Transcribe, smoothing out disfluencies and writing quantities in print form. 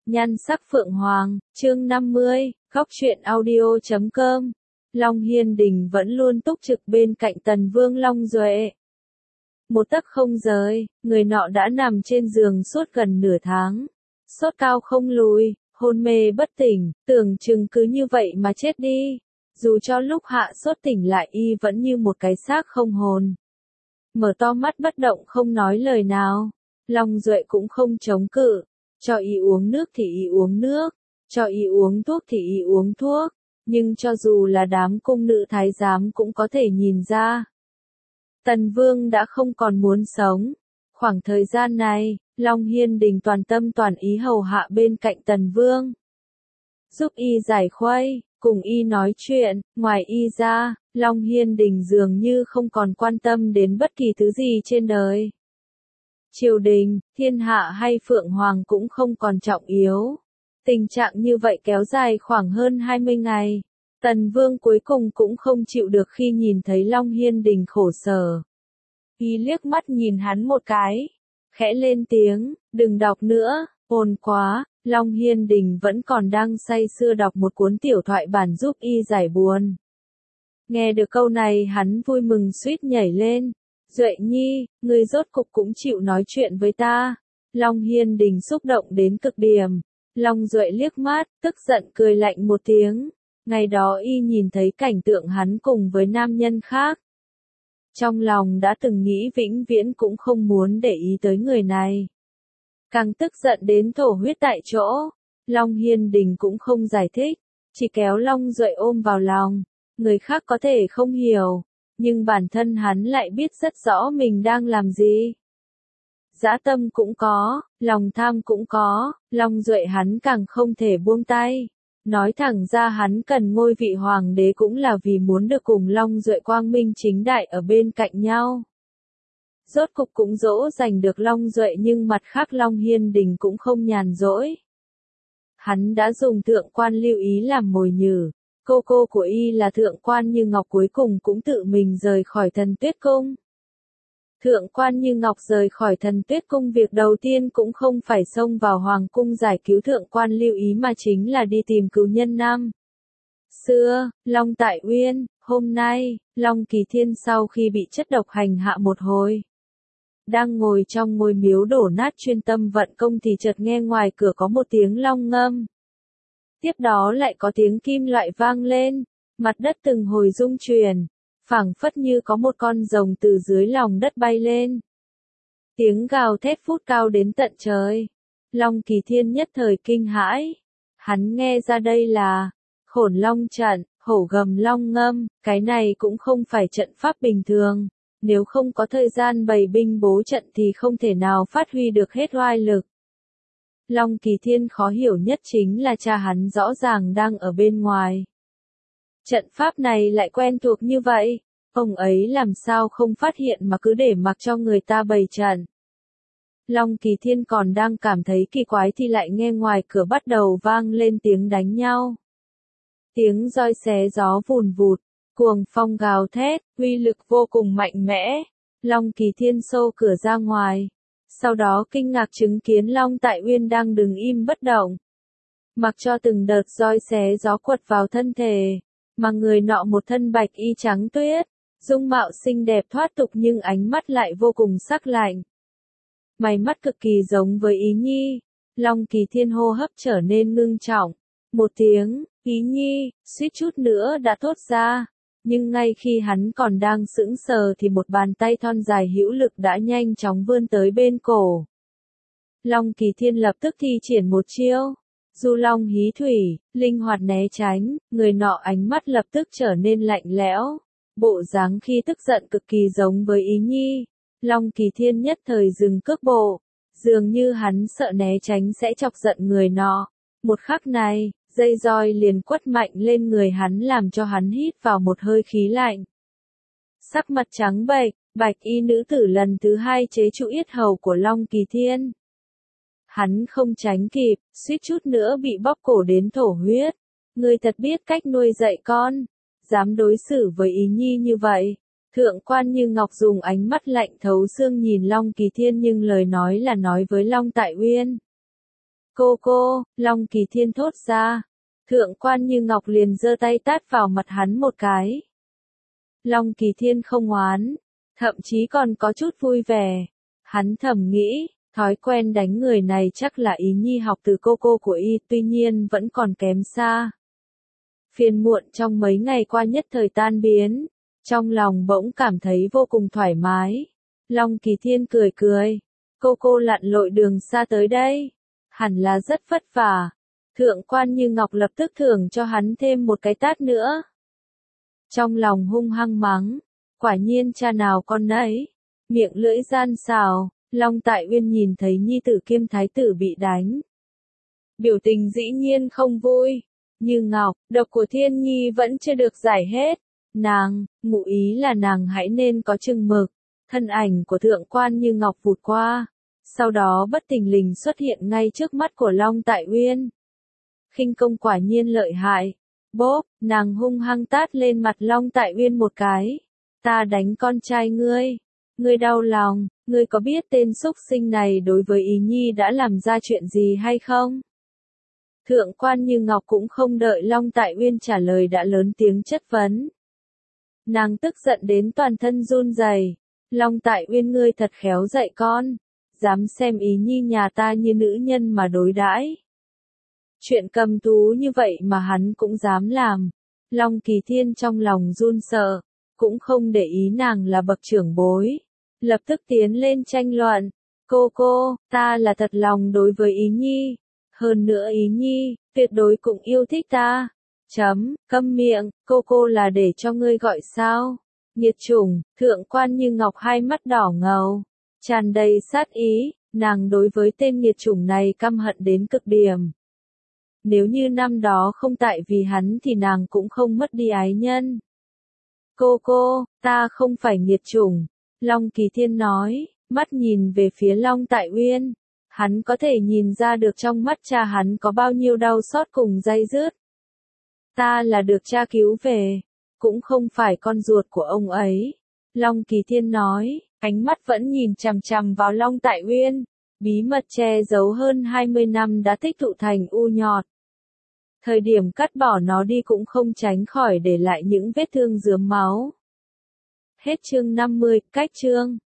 Nhan sắc Phượng Hoàng, chương 50, góc truyện audio.com. Long Hiên Đình vẫn luôn túc trực bên cạnh Tần Vương Long Duệ. Một tấc không rời, người nọ đã nằm trên giường suốt gần nửa tháng. Sốt cao không lùi, hôn mê bất tỉnh, tưởng chừng cứ như vậy mà chết đi. Dù cho lúc hạ sốt tỉnh lại y vẫn như một cái xác không hồn. Mở to mắt bất động không nói lời nào. Long Duệ cũng không chống cự. Cho y uống nước thì y uống nước, cho y uống thuốc thì y uống thuốc, nhưng cho dù là đám cung nữ thái giám cũng có thể nhìn ra. Tần Vương đã không còn muốn sống. Khoảng thời gian này, Long Hiên Đình toàn tâm toàn ý hầu hạ bên cạnh Tần Vương. Giúp y giải khuây, cùng y nói chuyện, ngoài y ra, Long Hiên Đình dường như không còn quan tâm đến bất kỳ thứ gì trên đời. Triều đình, thiên hạ hay Phượng Hoàng cũng không còn trọng yếu. Tình trạng như vậy kéo dài khoảng hơn 20 ngày. Tần Vương cuối cùng cũng không chịu được khi nhìn thấy Long Hiên Đình khổ sở. Y liếc mắt nhìn hắn một cái, khẽ lên tiếng, đừng đọc nữa, ồn quá. Long Hiên Đình vẫn còn đang say sưa đọc một cuốn tiểu thoại bản giúp y giải buồn. Nghe được câu này hắn vui mừng suýt nhảy lên. Duệ Nhi, ngươi rốt cục cũng chịu nói chuyện với ta. Long Hiên Đình xúc động đến cực điểm. Long Duệ liếc mắt, tức giận cười lạnh một tiếng. Ngày đó y nhìn thấy cảnh tượng hắn cùng với nam nhân khác. Trong lòng đã từng nghĩ vĩnh viễn cũng không muốn để ý tới người này. Càng tức giận đến thổ huyết tại chỗ. Long Hiên Đình cũng không giải thích, chỉ kéo Long Duệ ôm vào lòng. Người khác có thể không hiểu, nhưng bản thân hắn lại biết rất rõ mình đang làm gì. Dã tâm cũng có, lòng tham cũng có, Long Duệ hắn càng không thể buông tay. Nói thẳng ra hắn cần ngôi vị hoàng đế cũng là vì muốn được cùng Long Duệ quang minh chính đại ở bên cạnh nhau. Rốt cục cũng dỗ dành được Long Duệ, nhưng mặt khác Long Hiên Đình cũng không nhàn rỗi. Hắn đã dùng thượng quan Lưu Ý làm mồi nhử. Cô của y là thượng quan Như Ngọc cuối cùng cũng tự mình rời khỏi Thần Tuyết Cung. Thượng quan Như Ngọc rời khỏi Thần Tuyết Cung, việc đầu tiên cũng không phải xông vào Hoàng Cung giải cứu thượng quan Lưu Ý mà chính là đi tìm cứu nhân năm xưa, Long Tại Uyên. Hôm nay, Long Kỳ Thiên sau khi bị chất độc hành hạ một hồi, đang ngồi trong ngôi miếu đổ nát chuyên tâm vận công thì chợt nghe ngoài cửa có một tiếng long ngâm. Tiếp đó lại có tiếng kim loại vang lên, mặt đất từng hồi rung chuyển, phảng phất như có một con rồng từ dưới lòng đất bay lên. Tiếng gào thét phút cao đến tận trời. Long Kỳ Thiên nhất thời kinh hãi. Hắn nghe ra đây là Khổn Long trận, hổ gầm long ngâm, cái này cũng không phải trận pháp bình thường. Nếu không có thời gian bày binh bố trận thì không thể nào phát huy được hết oai lực. Long Kỳ Thiên khó hiểu nhất chính là cha hắn rõ ràng đang ở bên ngoài. Trận pháp này lại quen thuộc như vậy, ông ấy làm sao không phát hiện mà cứ để mặc cho người ta bày trận. Long Kỳ Thiên còn đang cảm thấy kỳ quái thì lại nghe ngoài cửa bắt đầu vang lên tiếng đánh nhau. Tiếng roi xé gió vùn vụt, cuồng phong gào thét, uy lực vô cùng mạnh mẽ. Long Kỳ Thiên xô cửa ra ngoài. Sau đó kinh ngạc chứng kiến Long Tại Uyên đang đứng im bất động. Mặc cho từng đợt roi xé gió quật vào thân thể, mà người nọ một thân bạch y trắng tuyết, dung mạo xinh đẹp thoát tục nhưng ánh mắt lại vô cùng sắc lạnh. Mày mắt cực kỳ giống với Ý Nhi. Long Kỳ Thiên hô hấp trở nên ngưng trọng. Một tiếng, Ý Nhi, suýt chút nữa đã thốt ra. Nhưng ngay khi hắn còn đang sững sờ thì một bàn tay thon dài hữu lực đã nhanh chóng vươn tới bên cổ. Long Kỳ Thiên lập tức thi triển một chiêu. Du Long Hí Thủy, linh hoạt né tránh, người nọ ánh mắt lập tức trở nên lạnh lẽo. Bộ dáng khi tức giận cực kỳ giống với Ý Nhi. Long Kỳ Thiên nhất thời dừng cước bộ. Dường như hắn sợ né tránh sẽ chọc giận người nọ. Một khắc này, dây roi liền quất mạnh lên người hắn làm cho hắn hít vào một hơi khí lạnh. Sắc mặt trắng bệch, bạch y nữ tử lần thứ hai chế trụ yết hầu của Long Kỳ Thiên. Hắn không tránh kịp, suýt chút nữa bị bóp cổ đến thổ huyết. Ngươi thật biết cách nuôi dạy con, dám đối xử với Ý Nhi như vậy. Thượng quan Như Ngọc dùng ánh mắt lạnh thấu xương nhìn Long Kỳ Thiên nhưng lời nói là nói với Long Tại Uyên. Cô, Long Kỳ Thiên thốt ra. Thượng quan Như Ngọc liền giơ tay tát vào mặt hắn một cái. Long Kỳ Thiên không oán, thậm chí còn có chút vui vẻ. Hắn thầm nghĩ, thói quen đánh người này chắc là ý nhi học từ cô của y, tuy nhiên vẫn còn kém xa. Phiền muộn trong mấy ngày qua nhất thời tan biến, trong lòng bỗng cảm thấy vô cùng thoải mái. Long Kỳ Thiên cười cười, cô lặn lội đường xa tới đây, hẳn là rất vất vả. Thượng quan Như Ngọc lập tức thưởng cho hắn thêm một cái tát nữa. Trong lòng hung hăng mắng, quả nhiên cha nào con nấy, miệng lưỡi gian xào. Long Tại Uyên nhìn thấy nhi tử kiêm thái tử bị đánh, biểu tình dĩ nhiên không vui. Như Ngọc, độc của Thiên Nhi vẫn chưa được giải hết. Nàng, ngụ ý là nàng hãy nên có chừng mực. Thân ảnh của thượng quan Như Ngọc vụt qua, sau đó bất thình lình xuất hiện ngay trước mắt của Long Tại Uyên. Khinh công quả nhiên lợi hại. Bốp, nàng hung hăng tát lên mặt Long Tại Uyên một cái. Ta đánh con trai ngươi. Ngươi đau lòng, ngươi có biết tên xúc sinh này đối với ý nhi đã làm ra chuyện gì hay không? Thượng quan Như Ngọc cũng không đợi Long Tại Uyên trả lời đã lớn tiếng chất vấn. Nàng tức giận đến toàn thân run rẩy. Long Tại Uyên, ngươi thật khéo dạy con, dám xem ý nhi nhà ta như nữ nhân mà đối đãi. Chuyện cầm thú như vậy mà hắn cũng dám làm. Long Kỳ Thiên trong lòng run sợ, cũng không để ý nàng là bậc trưởng bối. Lập tức tiến lên tranh luận. Cô, ta là thật lòng đối với ý nhi. Hơn nữa ý nhi, tuyệt đối cũng yêu thích ta. Câm miệng, cô là để cho ngươi gọi sao? Nghiệt chủng, thượng quan Như Ngọc hai mắt đỏ ngầu, tràn đầy sát ý, nàng đối với tên nghiệt chủng này căm hận đến cực điểm. Nếu như năm đó không tại vì hắn thì nàng cũng không mất đi ái nhân. Cô, ta không phải nghiệt chủng. Long Kỳ Thiên nói, mắt nhìn về phía Long Tại Uyên. Hắn có thể nhìn ra được trong mắt cha hắn có bao nhiêu đau xót cùng day dứt. Ta là được cha cứu về, cũng không phải con ruột của ông ấy. Long Kỳ Thiên nói, ánh mắt vẫn nhìn chằm chằm vào Long Tại Uyên. Bí mật che giấu hơn 20 năm đã tích tụ thành u nhọt. Thời điểm cắt bỏ nó đi cũng không tránh khỏi để lại những vết thương rướm máu. Hết chương 50, cách chương.